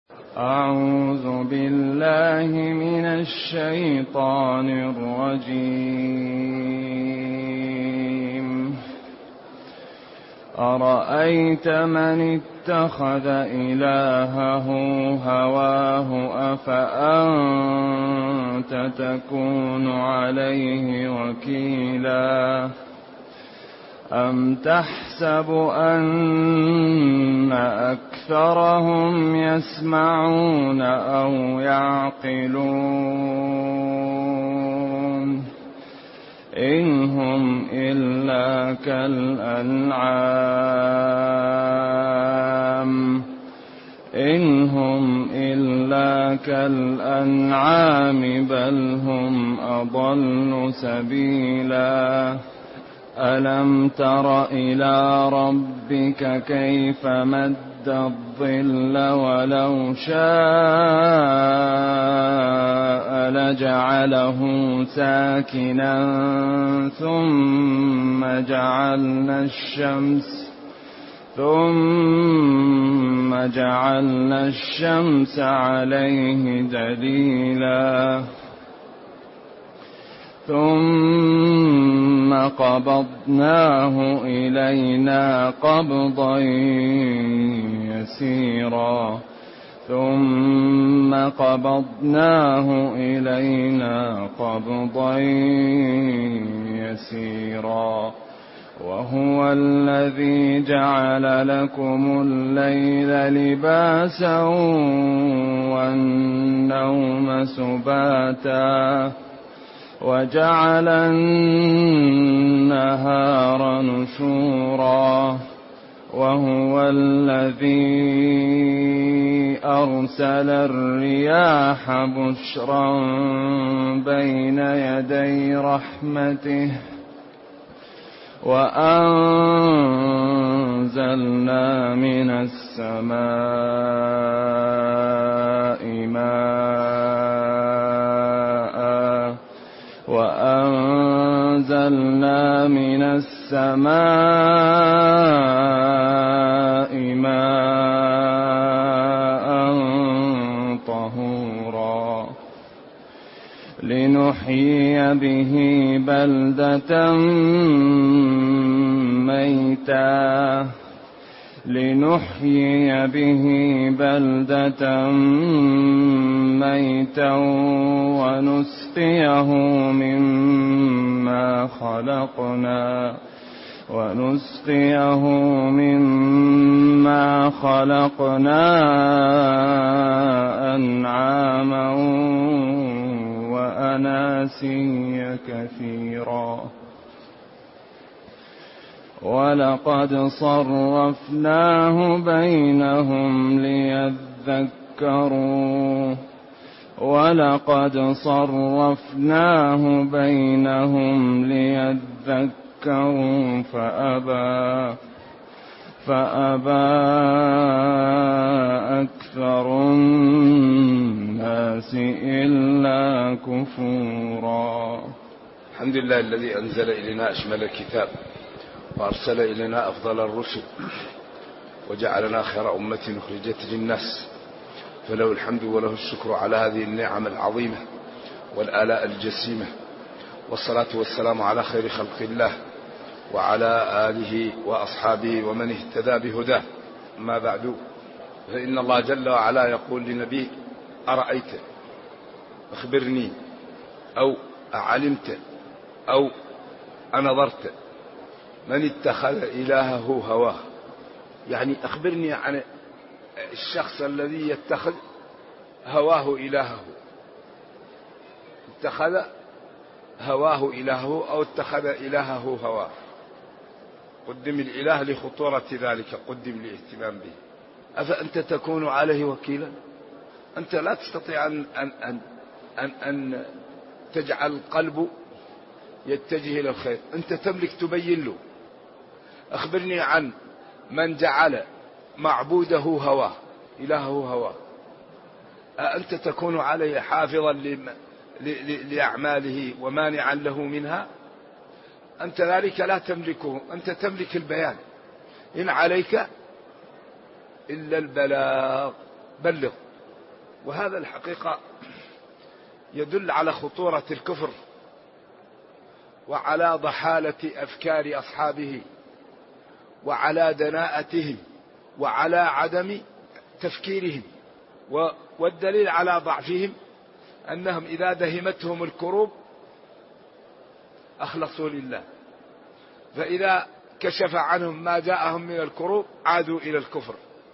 أعوذ بالله من الشيطان الرجيم. أرأيت من اتخذ إلهه هواه أفأنت تكون عليه وكيلا أم تحسب أن أكثرهم يسمعون أو يعقلون إن هم إلا كالأنعام بل هم أضل سبيلا ألم تر إلى ربك كيف مد الظل ولو شاء لجعله ساكنا ثم جعلنا الشمس عليه دليلا ثم قبضناه إلينا قبضا يسيرا وهو الذي جعل لكم الليل لباسا والنوم سباتا وجعل النهار نشورا وهو الذي أرسل الرياح بشرا بين يدي رحمته وأنزلنا من السماء ماء طهورا لنحيي به بلدة ميتا ونسقيه مما خلقنا أنعاما وأناسيا كثيرا ولقد صرفناه بينهم ليذكروا فأبى أكثر الناس إلا كفورا. الحمد لله الذي أنزل إلينا أشمل الكتاب وأرسل إلينا أفضل الرسل وجعلنا خير أمة أخرجت للناس، فله الحمد وله الشكر على هذه النعم العظيمة والآلاء الجسيمة، والصلاة والسلام على خير خلق الله وعلى آله وأصحابه ومن اهتدى بهداه. ما بعد، فإن الله جل وعلا يقول لنبيه: أرأيت، أخبرني، أو أعلمت، أو أنظرت من اتخذ إلهه هواه. يعني أخبرني عن الشخص الذي يتخذ هواه إلهه، اتخذ هواه إلهه أو اتخذ إلهه هواه. قدم الإله لخطورة ذلك، قدم لاهتمام به. أفأنت تكون عليه وكيلا؟ أنت لا تستطيع أن تجعل القلب يتجه إلى الخير، أنت تملك تبين له. أخبرني عن من جعل معبوده هواه، إلهه هواه. أنت تكون عليه حافظا لأعماله ومانعا له منها؟ أنت ذلك لا تملكه، أنت تملك البيان. إن عليك إلا البلاغ، بلغ وهذا الحقيقة يدل على خطورة الكفر وعلى ضحالة أفكار أصحابه وعلى دناءتهم وعلى عدم تفكيرهم. والدليل على ضعفهم أنهم إذا دهمتهم الكروب أخلصوا لله، فإذا كشف عنهم ما جاءهم من الكروب عادوا إلى الكفر.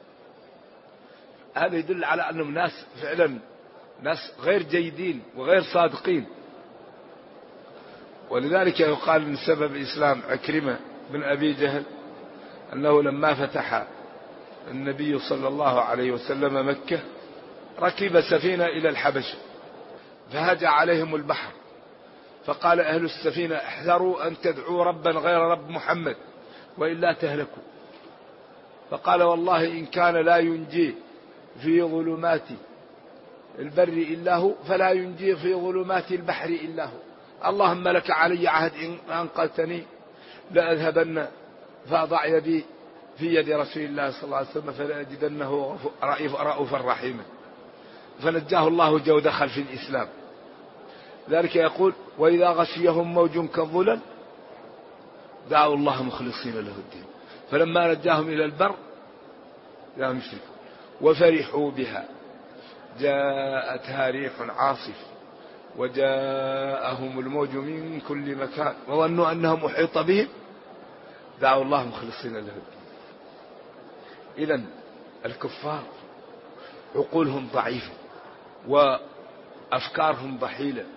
هذا يدل على أنهم ناس فعلا ناس غير جيدين وغير صادقين. ولذلك يقال من سبب إسلام عكرمة بن أبي جهل أنه لما فتح النبي صلى الله عليه وسلم مكة ركب سفينة إلى الحبشة فهجع عليهم البحر، فقال أهل السفينة احذروا أن تدعوا ربا غير رب محمد وإلا تهلكوا. فقال والله إن كان لا ينجي في ظلمات البر إلا هو فلا ينجي في ظلمات البحر إلا هو. اللهم لك علي عهد إن أنقذتني لأذهبن فأضع يدي في يد رسول الله صلى الله عليه وسلم فلأجدنه رؤوفا رحيما، فنجاه الله جو دخل في الإسلام. ذلك يقول وإذا غشيهم موج كالظلل دعوا الله مخلصين له الدين فلما نجاهم إلى البر لا يشركون وفرحوا بها جاءتها ريح عاصف وجاءهم الموج من كل مكان وظنوا أنهم أحيط بهم دعوا الله مخلصين له الدين. إذن الكفار عقولهم ضعيفة وأفكارهم ضحيلة،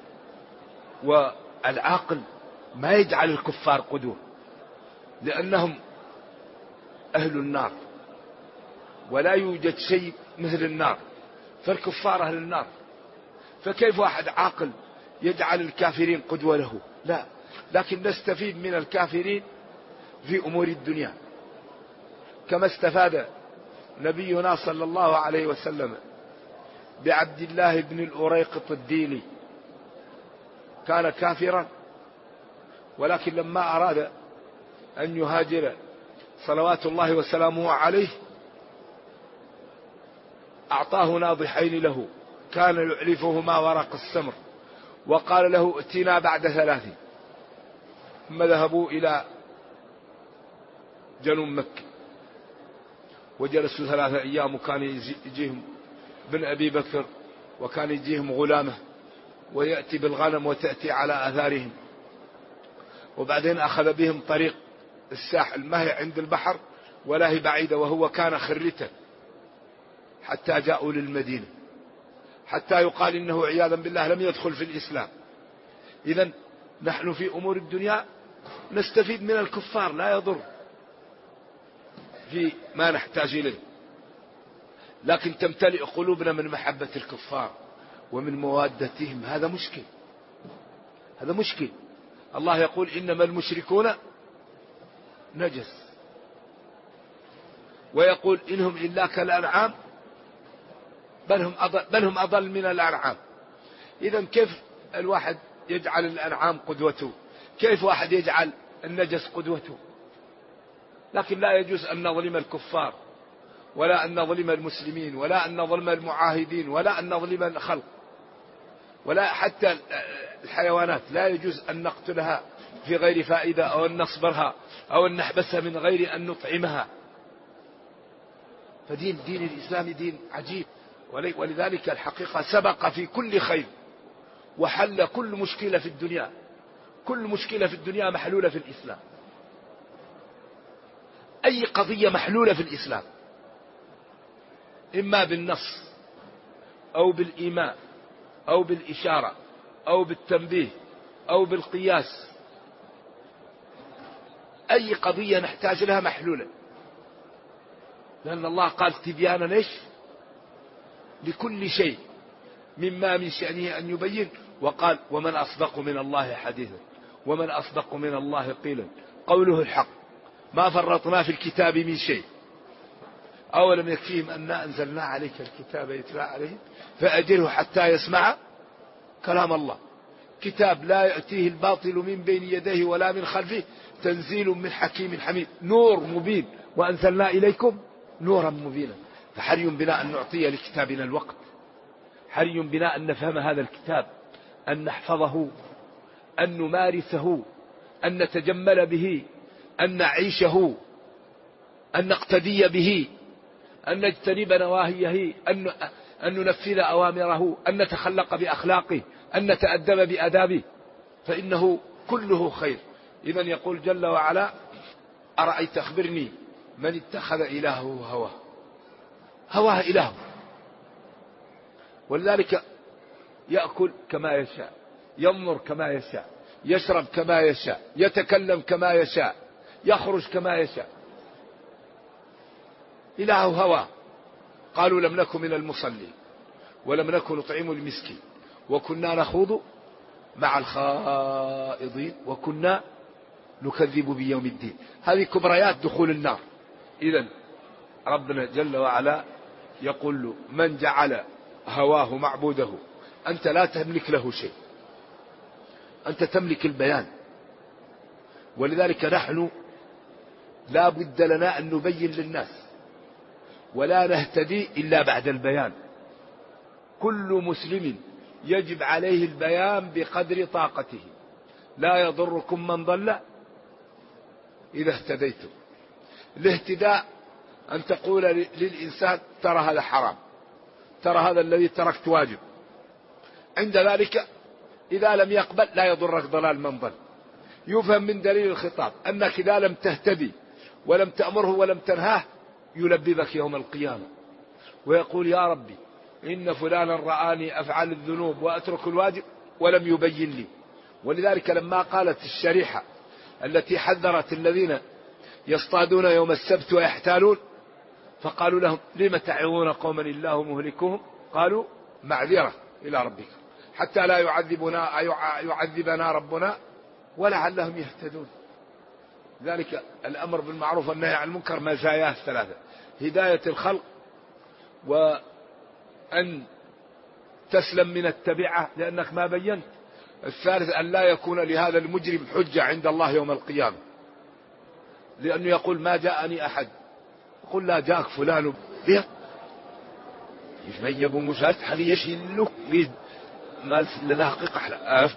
والعاقل ما يجعل الكفار قدوة لأنهم أهل النار ولا يوجد شيء مثل النار، فالكفار أهل النار، فكيف واحد عاقل يجعل الكافرين قدوة له؟ لا، لكن نستفيد من الكافرين في أمور الدنيا كما استفاد نبينا صلى الله عليه وسلم بعبد الله بن الأريقط الديلي، كان كافرا ولكن لما أراد أن يهاجر صلوات الله وسلامه عليه أعطاه ناضحين له كان يعلفهما ورق السمر وقال له ائتنا بعد 3. ثم ذهبوا إلى جنوب مكة وجلسوا 3 أيام، وكان يجيهم بن أبي بكر وكان يجيهم غلامه ويأتي بالغنم وتأتي على آثارهم، وبعدين أخذ بهم طريق الساحل ما هي عند البحر ولا هي بعيدة، وهو كان خرتا حتى جاءوا للمدينة، حتى يقال إنه عياذا بالله لم يدخل في الإسلام. إذن نحن في أمور الدنيا نستفيد من الكفار لا يضر في ما نحتاج إليه، لكن تمتلئ قلوبنا من محبة الكفار ومن موادتهم، هذا مشكل، هذا مشكل. الله يقول إنما المشركون نجس، ويقول إنهم إلا كالأنعام بل هم أضل من الأنعام. إذن كيف الواحد يجعل الأنعام قدوته؟ كيف واحد يجعل النجس قدوته؟ لكن لا يجوز أن نظلم الكفار ولا أن نظلم المسلمين ولا أن نظلم المعاهدين ولا أن نظلم الخلق ولا حتى الحيوانات، لا يجوز أن نقتلها في غير فائدة أو أن نصبرها أو أن نحبسها من غير أن نطعمها. فدين الإسلام دين عجيب، ولذلك الحقيقة سبق في كل خير وحل كل مشكلة في الدنيا، كل مشكلة في الدنيا محلولة في الإسلام، أي قضية محلولة في الإسلام إما بالنص أو بالإيماء أو بالإشارة أو بالتنبيه أو بالقياس، أي قضية نحتاج لها محلولة، لأن الله قال تبيانا إيش لكل شيء مما من شأنه أن يبين، وقال ومن أصدق من الله حديثا ومن أصدق من الله قيلا، قوله الحق ما فرطنا في الكتاب من شيء، أولم يكفيهم أننا أنزلنا عليك الكتاب يتلى عليهم فأجره حتى يسمع كلام الله، كتاب لا يأتيه الباطل من بين يديه ولا من خلفه تنزيل من حكيم حميد، نور مبين وأنزلنا إليكم نورا مبينا. فحري بنا أن نعطي لكتابنا الوقت حري بنا أن نفهم هذا الكتاب، أن نحفظه، أن نمارسه، أن نتجمل به، أن نعيشه، أن نقتدي به، أن نجتنب نواهيه، أن ننفذ أوامره، أن نتخلق بأخلاقه، أن نتأدب بأدابه، فإنه كله خير. إذن يقول جل وعلا: أرأيت أخبرني من اتخذ إلهه هواه إله. ولذلك يأكل كما يشاء، ينظر كما يشاء، يشرب كما يشاء، يتكلم كما يشاء، يخرج كما يشاء. إلهه هواه. قالوا: لم نكن من المصلين ولم نكن نطعم المسكين وكنا نخوض مع الخائضين وكنا نكذب بيوم الدين. هذه كبريات دخول النار. إذن ربنا جل وعلا يقول له: من جعل هواه معبوده، أنت لا تملك له شيء، أنت تملك البيان. ولذلك نحن لا بد لنا أن نبين للناس، ولا نهتدي إلا بعد البيان. كل مسلم يجب عليه البيان بقدر طاقته. لا يضركم من ضل إذا اهتديتم. الاهتداء أن تقول للإنسان: ترى هذا حرام، ترى هذا الذي تركت واجب. عند ذلك إذا لم يقبل لا يضرك ضلال من ضل. يفهم من دليل الخطاب أنك إذا لم تهتدي ولم تأمره ولم تنهاه يلببك يوم القيامة ويقول: يا ربي إن فلانا رآني أفعل الذنوب وأترك الواجب ولم يبين لي. ولذلك لما قالت الشريحة التي حذرت الذين يصطادون يوم السبت ويحتالون، فقالوا لهم: لم تعظون قوما الله مهلكهم؟ قالوا: معذرة إلى ربكم حتى لا يعذبنا ربنا ولعلهم يهتدون. ذلك الأمر بالمعروف والنهي عن المنكر مزاياه ثلاثة: هداية الخلق، وأن تسلم من التبعة لأنك ما بينت. الثالث أن لا يكون لهذا المجرم حجة عند الله يوم القيامة، لأنه يقول: ما جاءني أحد. يقول: لا جاءك فلان بيه يفميب مسات حلي يشيلك بيد ما لنا حقيقة حلقاف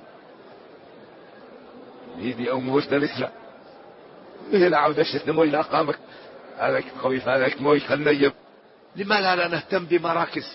بيدي أو موسى الإسلام إيه لا عودة شتنمو إلى قامك هذاك خويف هذاك موي خليب. لماذا لا نهتم بمراكز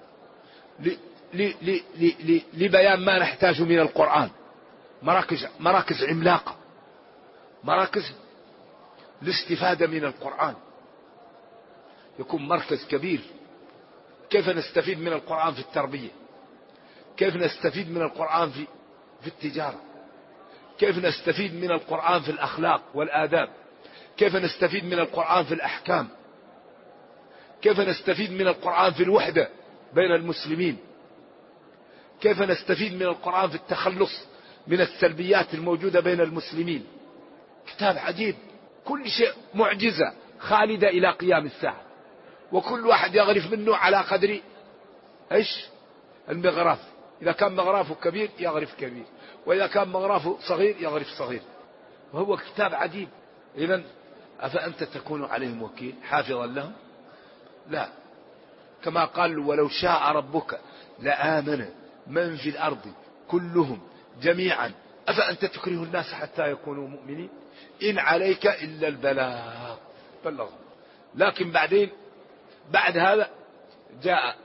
لبيان ما نحتاج من القرآن؟ مراكز عملاقة، مراكز الاستفادة من القرآن. يكون مركز كبير. كيف نستفيد من القرآن في التربية؟ كيف نستفيد من القرآن في التجارة؟ كيف نستفيد من القرآن في الأخلاق والآداب؟ كيف نستفيد من القرآن في الأحكام؟ كيف نستفيد من القرآن في الوحدة بين المسلمين؟ كيف نستفيد من القرآن في التخلص من السلبيات الموجودة بين المسلمين؟ كتاب عجيب، كل شيء معجزة خالدة إلى قيام الساعة، وكل واحد يغرف منه على قدر إيش؟ المغراف. إذا كان مغرافه كبير يغرف كبير، وإذا كان مغرافه صغير يغرف صغير، وهو كتاب عجيب. إذن أفأنت تكون عليهم وكيل حافظا لهم؟ لا. كما قال: ولو شاء ربك لآمن من في الأرض كلهم جميعا أفأنت تكره الناس حتى يكونوا مؤمنين إن عليك إلا البلاغ بلغ. لكن بعدين بعد هذا جاء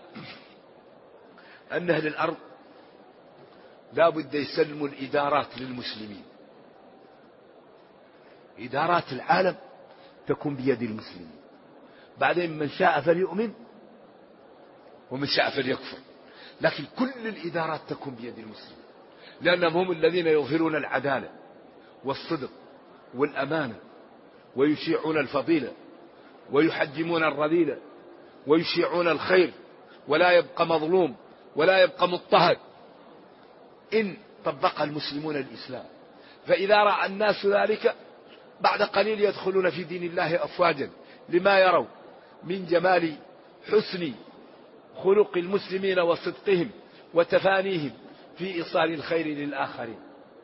أن أهل الأرض لا بد يسلموا الإدارات للمسلمين. إدارات العالم تكون بيد المسلمين. بعدين من شاء فليؤمن ومن شاء فليكفر، لكن كل الإدارات تكون بيد المسلمين، لأنهم هم الذين يظهرون العدالة والصدق والأمانة، ويشيعون الفضيلة، ويحجمون الرذيلة، ويشيعون الخير، ولا يبقى مظلوم ولا يبقى مضطهد إن طبق المسلمون الإسلام. فإذا رأى الناس ذلك بعد قليل يدخلون في دين الله أفواجا، لما يروا من جمال حسن خلق المسلمين وصدقهم وتفانيهم في إيصال الخير للآخرين.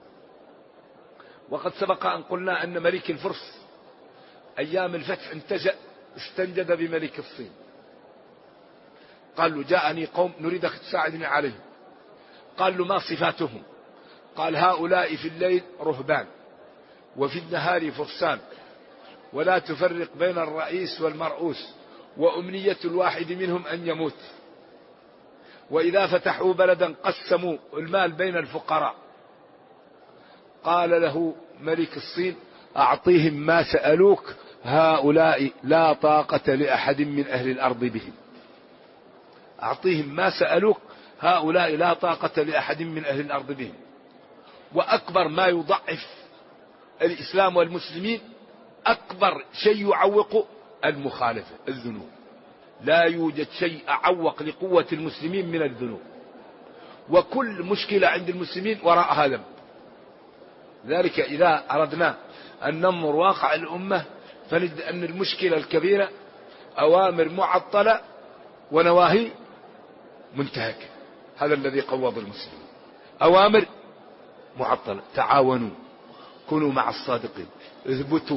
وقد سبق أن قلنا أن ملك الفرس أيام الفتح استنجد بملك الصين. قال له جاءني قوم نريدك تساعدني عليهم. قال له ما صفاتهم؟ قال هؤلاء في الليل رهبان وفي النهار فرسان ولا تفرق بين الرئيس والمرؤوس وأمنية الواحد منهم أن يموت، وإذا فتحوا بلدا قسموا المال بين الفقراء. قال له ملك الصين أعطيهم ما سألوك، هؤلاء لا طاقة لأحد من أهل الأرض بهم. أعطيهم ما سألوك، هؤلاء لا طاقة لأحد من أهل الأرض بهم. وأكبر ما يضعف الإسلام والمسلمين، أكبر شيء يعوق المخالفة، الذنوب. لا يوجد شيء أعوق لقوة المسلمين من الذنوب، وكل مشكلة عند المسلمين وراءها ذنب. ذلك إذا أردنا أن ننظر واقع الأمة فنجد أن المشكلة الكبيرة أوامر معطلة ونواهي منتهكة. هذا الذي قوض المسلمين. أوامر معطلة، تعاونوا، كونوا مع الصادقين، اثبتوا،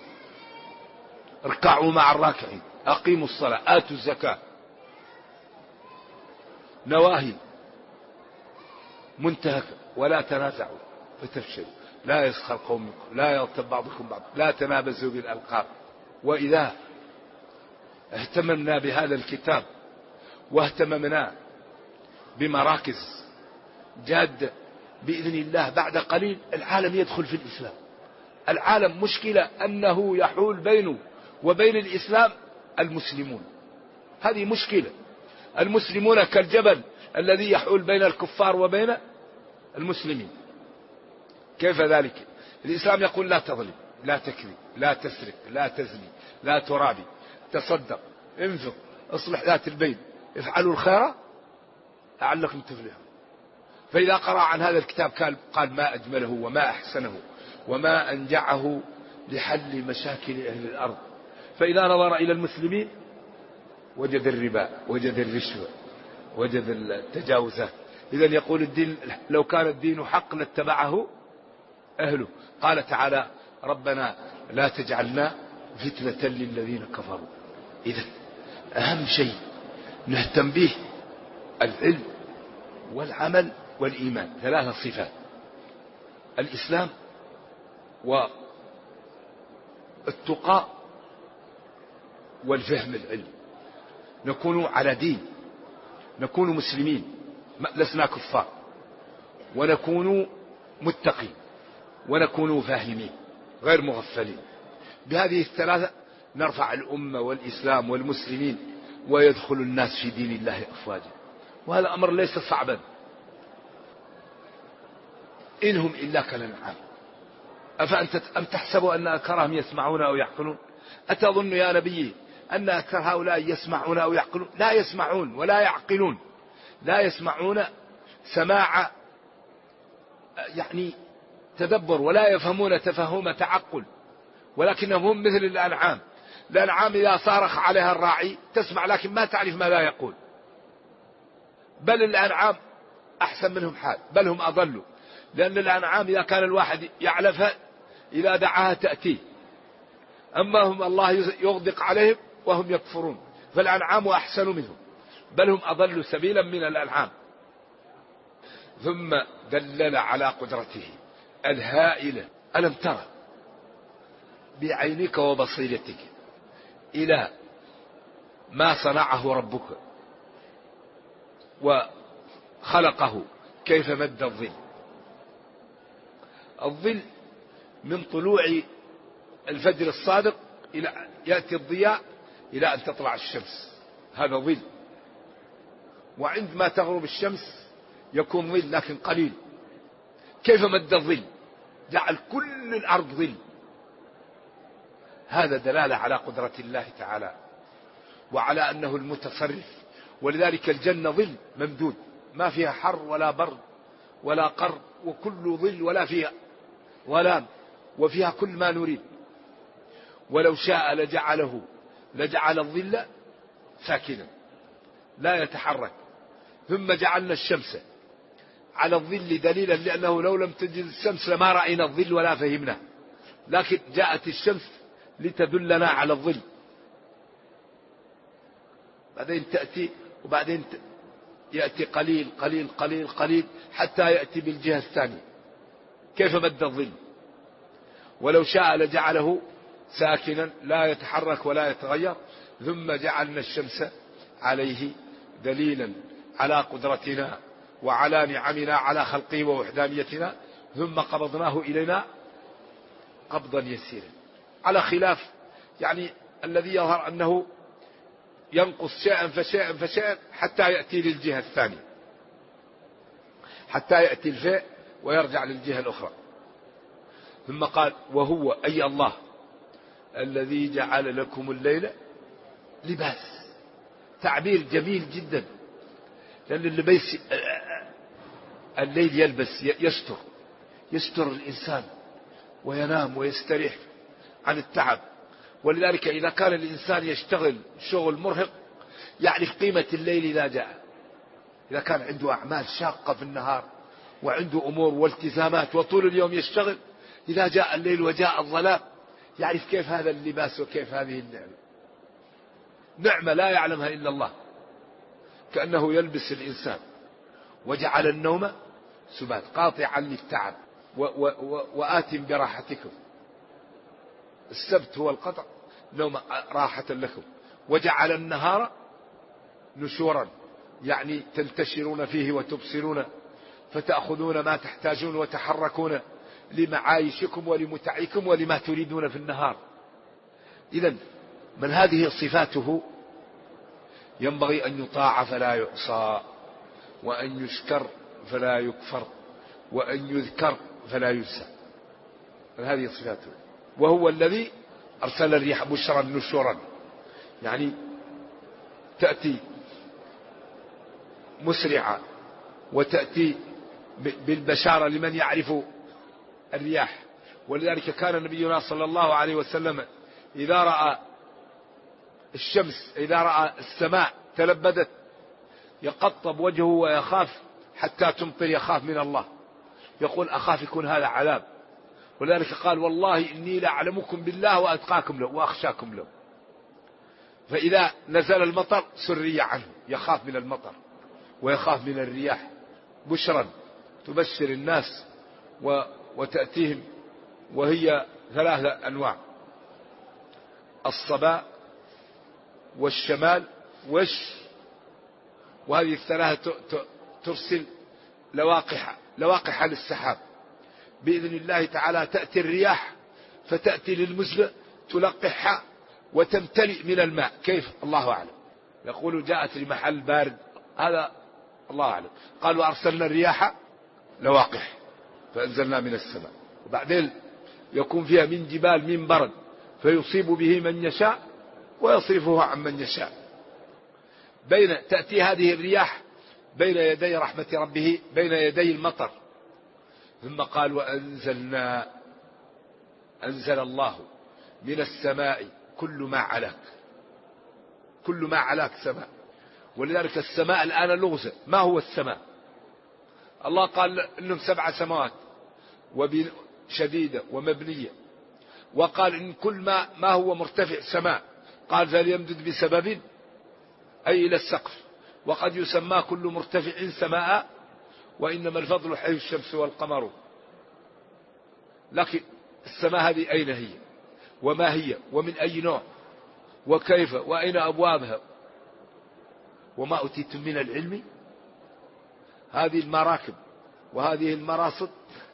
اركعوا مع الراكعين، أقيموا الصلاة، آتوا الزكاة. نواهي منتهكة، ولا تنازعوا فتفشلوا، لا يسخر قوم، لا يغتب بعضكم بعض، لا تنابزوا بالألقاب. وإذا اهتممنا بهذا الكتاب واهتممنا بمراكز جادة بإذن الله بعد قليل العالم يدخل في الإسلام. العالم مشكلة أنه يحول بينه وبين الإسلام المسلمون، هذه مشكلة. المسلمون كالجبل الذي يحول بين الكفار وبين المسلمين. كيف ذلك؟ الإسلام يقول لا تظلم، لا تكذب، لا تسرق، لا تزني، لا ترابي، تصدق، انفق، اصلح ذات البين، افعلوا الخير لعلكم تفلحون. فإذا قرأ عن هذا الكتاب قال ما أجمله وما أحسنه وما أنجعه لحل مشاكل أهل الأرض. فإذا نظر إلى المسلمين وجد الربا، وجد الرشوة، وجد التجاوزات. إذن يقول الدين لو كان الدين حق لاتبعه أهله. قال تعالى ربنا لا تجعلنا فتنة للذين كفروا. إذن أهم شيء نهتم به العلم والعمل والإيمان، ثلاثة صفات: الإسلام والتقى والفهم العلم. نكون على دين، نكون مسلمين لسنا كفار، ونكون متقين، ونكون فاهمين غير مغفلين. بهذه الثلاثة نرفع الأمة والإسلام والمسلمين، ويدخل الناس في دين الله أفواجا. وهذا أمر ليس صعبا. إنهم إلا كالأنعام أفأنت أم تحسب أن أكثرهم يسمعون أو يعقلون؟ أتظن يا نبي أن أكثر هؤلاء يسمعون أو يعقلون؟ لا يسمعون ولا يعقلون. لا يسمعون سماع يعني تدبر، ولا يفهمون تفهم تعقل، ولكنهم هم مثل الأنعام. الأنعام إذا صارخ عليها الراعي تسمع لكن ما تعرف ما لا يقول. بل الأنعام أحسن منهم حال، بل هم أضلوا. لأن الأنعام إذا كان الواحد يعلفها إذا دعاها تأتيه، أما هم الله يغدق عليهم وهم يكفرون. فالأنعام أحسن منهم، بل هم أضلوا سبيلا من الأنعام. ثم دلل على قدرته الهائلة. ألم ترى بعينك وبصيرتك إلى ما صنعه ربك وخلقه، كيف مد الظل. الظل من طلوع الفجر الصادق إلى يأتي الضياء إلى أن تطلع الشمس، هذا ظل. وعندما تغرب الشمس يكون ظل لكن قليل. كيف مد الظل؟ جعل كل الأرض ظل. هذا دلالة على قدرة الله تعالى وعلى أنه المتصرف. ولذلك الجنة ظل ممدود، ما فيها حر ولا برد ولا قر، وكل ظل، ولا فيها ظلام، وفيها كل ما نريد. ولو شاء لجعل الظل ساكنا لا يتحرك. ثم جعلنا الشمس على الظل دليلا، لأنه لو لم تجد الشمس لما رأينا الظل ولا فهمنا، لكن جاءت الشمس لتدلنا على الظل. بعدين تأتي وبعدين يأتي قليل قليل قليل قليل حتى يأتي بالجهة الثانية. كيف مد الظل؟ ولو شاء لجعله ساكنا لا يتحرك ولا يتغير. ثم جعلنا الشمس عليه دليلا على قدرتنا وعلى نعمنا على خلقه ووحدانيتنا، ثم قبضناه إلينا قبضا يسيرا، على خلاف يعني الذي يظهر أنه ينقص شيئا فشيئا فشيئا حتى يأتي للجهة الثانية، حتى يأتي الفاء ويرجع للجهة الأخرى. ثم قال وهو أي الله الذي جعل لكم الليل لباس. تعبير جميل جدا، لأن اللباس الليل يلبس يستر الإنسان وينام ويستريح عن التعب. ولذلك إذا كان الإنسان يشتغل شغل مرهق يعرف قيمة الليل إذا جاء. إذا كان عنده أعمال شاقة في النهار وعنده أمور والتزامات وطول اليوم يشتغل، إذا جاء الليل وجاء الظلام يعرف كيف هذا اللباس وكيف هذه النعمة. نعمة لا يعلمها إلا الله، كأنه يلبس الإنسان. وجعل النوم سبات قاطعا للتعب وآت براحتكم. السبت هو القطع، نوم راحة لكم. وجعل النهار نشورا، يعني تنتشرون فيه وتبصرون فتأخذون ما تحتاجون وتحركون لمعايشكم ولمتعكم ولما تريدون في النهار. إذن من هذه صفاته ينبغي أن يطاع فلا يعصى، وأن يشكر فلا يكفر، وأن يذكر فلا ينسى. من هذه صفاته. وهو الذي أرسل الرياح بشرا نشورا، يعني تأتي مسرعة وتأتي بالبشارة لمن يعرف الرياح. ولذلك كان نبينا صلى الله عليه وسلم إذا رأى الشمس، إذا رأى السماء تلبدت يقطب وجهه ويخاف حتى تمطر، يخاف من الله، يقول أخاف يكون هذا عذاب. ولذلك قال والله إني لأعلمكم بالله وأتقاكم له وأخشاكم له. فإذا نزل المطر سري عنه، يخاف من المطر ويخاف من الرياح. بشرا تبشر الناس وتأتيهم، وهي ثلاثة أنواع: الصباء والشمال وهذه الثلاثة ترسل لواقح للسحاب بإذن الله تعالى. تأتي الرياح فتأتي للمزبع تلقحها وتمتلئ من الماء. كيف؟ الله أعلم. يقول جاءت لمحل بارد، هذا الله أعلم. قال وأرسلنا الرياح لواقح فأنزلنا من السماء. وبعدين يكون فيها من جبال من برد فيصيب به من يشاء ويصرفه عن من يشاء. تأتي هذه الرياح بين يدي رحمة ربه، بين يدي المطر. ثم قال أنزل الله من السماء كل ما علاك. كل ما علاك سماء. ولذلك السماء الآن لغزة. ما هو السماء؟ الله قال إنهم 7 سماوات شديدة ومبنية، وقال إن كل ما هو مرتفع سماء قال فليمدد بسبب أي إلى السقف. وقد يسمى كل مرتفع سماء، وإنما الفضل حي الشمس والقمر. لكن السماء هذه أين هي وما هي ومن أي نوع وكيف وأين أبوابها وما أوتيتم من العلم. هذه المراكب وهذه المراصد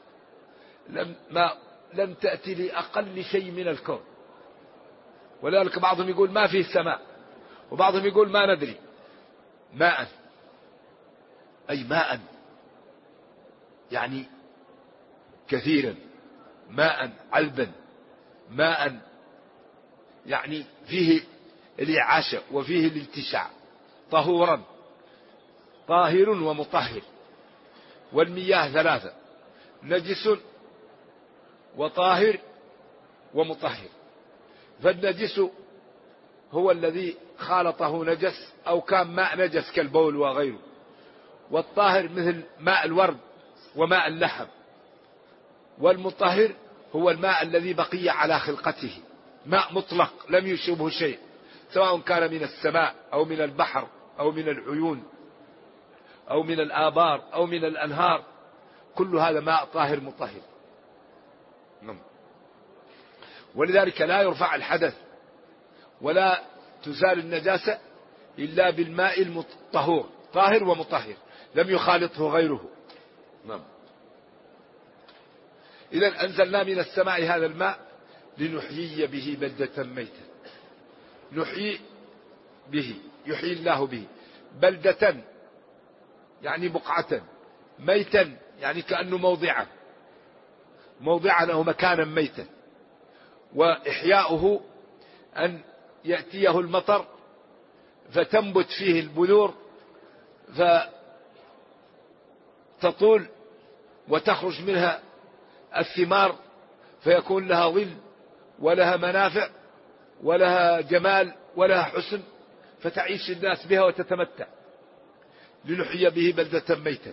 لم تأتي لأقل شيء من الكون. ولذلك بعضهم يقول ما فيه سماء، وبعضهم يقول ما ندري. ماء، أي ماء يعني كثيرا، ماء علبا، ماء يعني فيه الإعاشة وفيه الالتشاع، طهورا طاهر ومطهر. والمياه 3: نجس وطاهر ومطهر. فالنجس هو الذي خالطه نجس أو كان ماء نجس كالبول وغيره. والطاهر مثل ماء الورد وماء اللحم. والمطهر هو الماء الذي بقي على خلقته، ماء مطلق لم يشبه شيء، سواء كان من السماء أو من البحر أو من العيون أو من الآبار أو من الأنهار، كل هذا ماء طاهر مطهر. ولذلك لا يرفع الحدث ولا تزال النجاسة إلا بالماء الطهور، طاهر ومطهر لم يخالطه غيره. إذا أنزلنا من السماء هذا الماء لنحيي به بلدة ميتة. نحيي به، يحيي الله به بلدة يعني بقعة، ميتا يعني كأنه موضعا أو مكانا ميتا. وإحياؤه أن يأتيه المطر فتنبت فيه البذور فتطول وتخرج منها الثمار فيكون لها ظل ولها منافع ولها جمال ولها حسن، فتعيش الناس بها وتتمتع. لنحيي به بلدة ميتا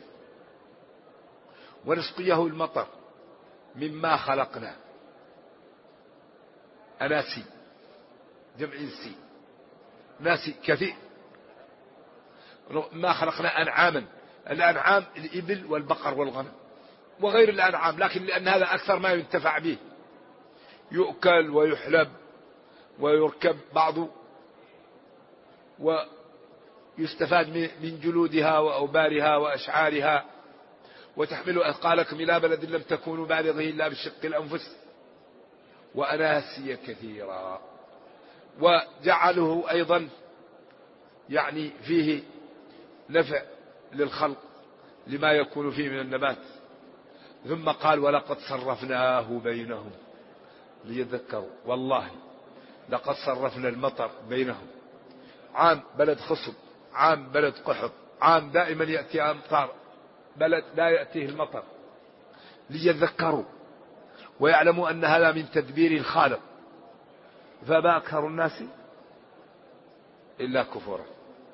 ونسقيه المطر مما خلقنا. أناسي جمع إنسي، ناسي كثير. ما خلقنا أنعاما، الأنعام الإبل والبقر والغنم وغير الأنعام، لكن لأن هذا أكثر ما ينتفع به، يؤكل ويحلب ويركب بعضه ويستفاد من جلودها وأوبارها وأشعارها، وتحمل أثقالكم إلى بلد لم تكونوا بالغيه إلا بشق الأنفس. وأناسي كثيرا. وجعله أيضا يعني فيه نفع للخلق لما يكون فيه من النبات. ثم قال ولقد صرفناه بينهم ليذكروا. والله لقد صرفنا المطر بينهم، عام بلد خصب، عام بلد قحط، عام دائما يأتي أمطار، بلد لا يأتيه المطر، ليذكروا ويعلموا أن هذا من تدبير الخالق. فما أكثر الناس إلا كفورا.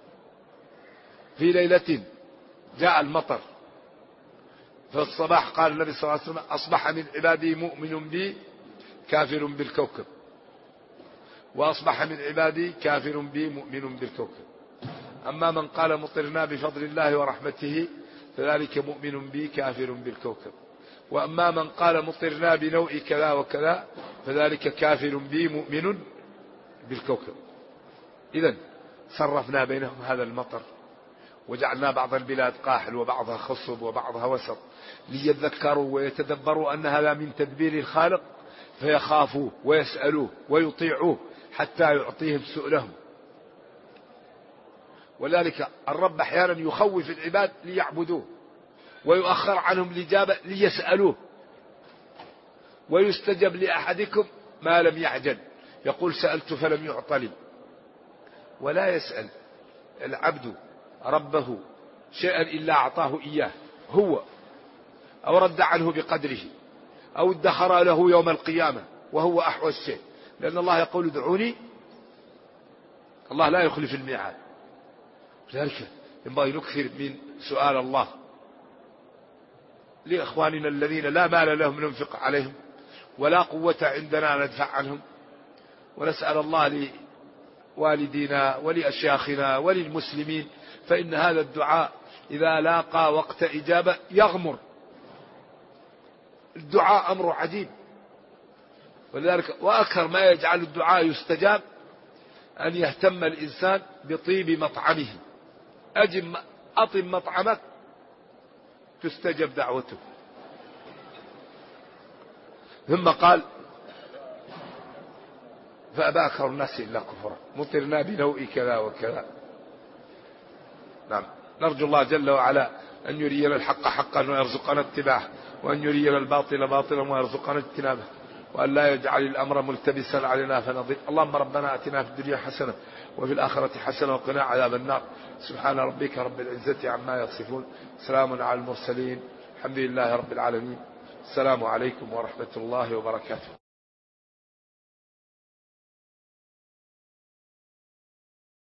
في ليلة جاء المطر، في الصباح قال النبي صلى الله عليه وسلم أصبح من عبادي مؤمن بي كافر بالكوكب، وأصبح من عبادي كافر بي مؤمن بالكوكب. أما من قال مطرنا بفضل الله ورحمته فذلك مؤمن بي كافر بالكوكب، وأما من قال مطرنا بنوء كذا وكذا فذلك كافر بي مؤمن بالكوكب. إذن صرفنا بينهم هذا المطر وجعلنا بعض البلاد قاحل وبعضها خصب وبعضها وسط، ليذكروا ويتدبروا أن هذا من تدبير الخالق، فيخافوه ويسألوه ويطيعوه حتى يعطيهم سؤلهم. ولذلك الرب أحيانا يخوف العباد ليعبدوه، ويؤخر عنهم الإجابة ليسألوه. ويستجب لأحدكم ما لم يعجل، يقول سألت فلم يعط لي. ولا يسأل العبد ربه شيئا إلا أعطاه إياه هو، أو رد عنه بقدره، أو ادخر له يوم القيامة وهو أحوج شيء. لأن الله يقول ادعوني، الله لا يخلف الميعاد. لذلك ينبغي نكثر من سؤال الله لإخواننا الذين لا مال لهم ننفق عليهم ولا قوة عندنا ندفع عنهم. ونسأل الله لوالدينا ولأشياخنا وللمسلمين، فإن هذا الدعاء إذا لاقى وقت إجابة يغمر. الدعاء أمر عجيب. ولذلك وأكثر ما يجعل الدعاء يستجاب أن يهتم الإنسان بطيب مطعمه. أطب مطعمك تستجب دعوته. ثم قال فأبى أكثر الناس إلا كفرا مطرنا بنوء كذا وكذا. نعم، نرجو الله جل وعلا أن يرينا الحق حقا ويرزقنا اتباعه، وأن يرينا الباطل باطلا ويرزقنا اجتنابه، وأن لا يجعل الأمر ملتبسا علينا فنضل. اللهم ربنا آتنا في الدنيا حسنة وفي الآخرة حسنة وقنا عذاب النار. سبحان ربك رب العزة عما يصفون، سلام على المرسلين، الحمد لله رب العالمين. السلام عليكم ورحمة الله وبركاته.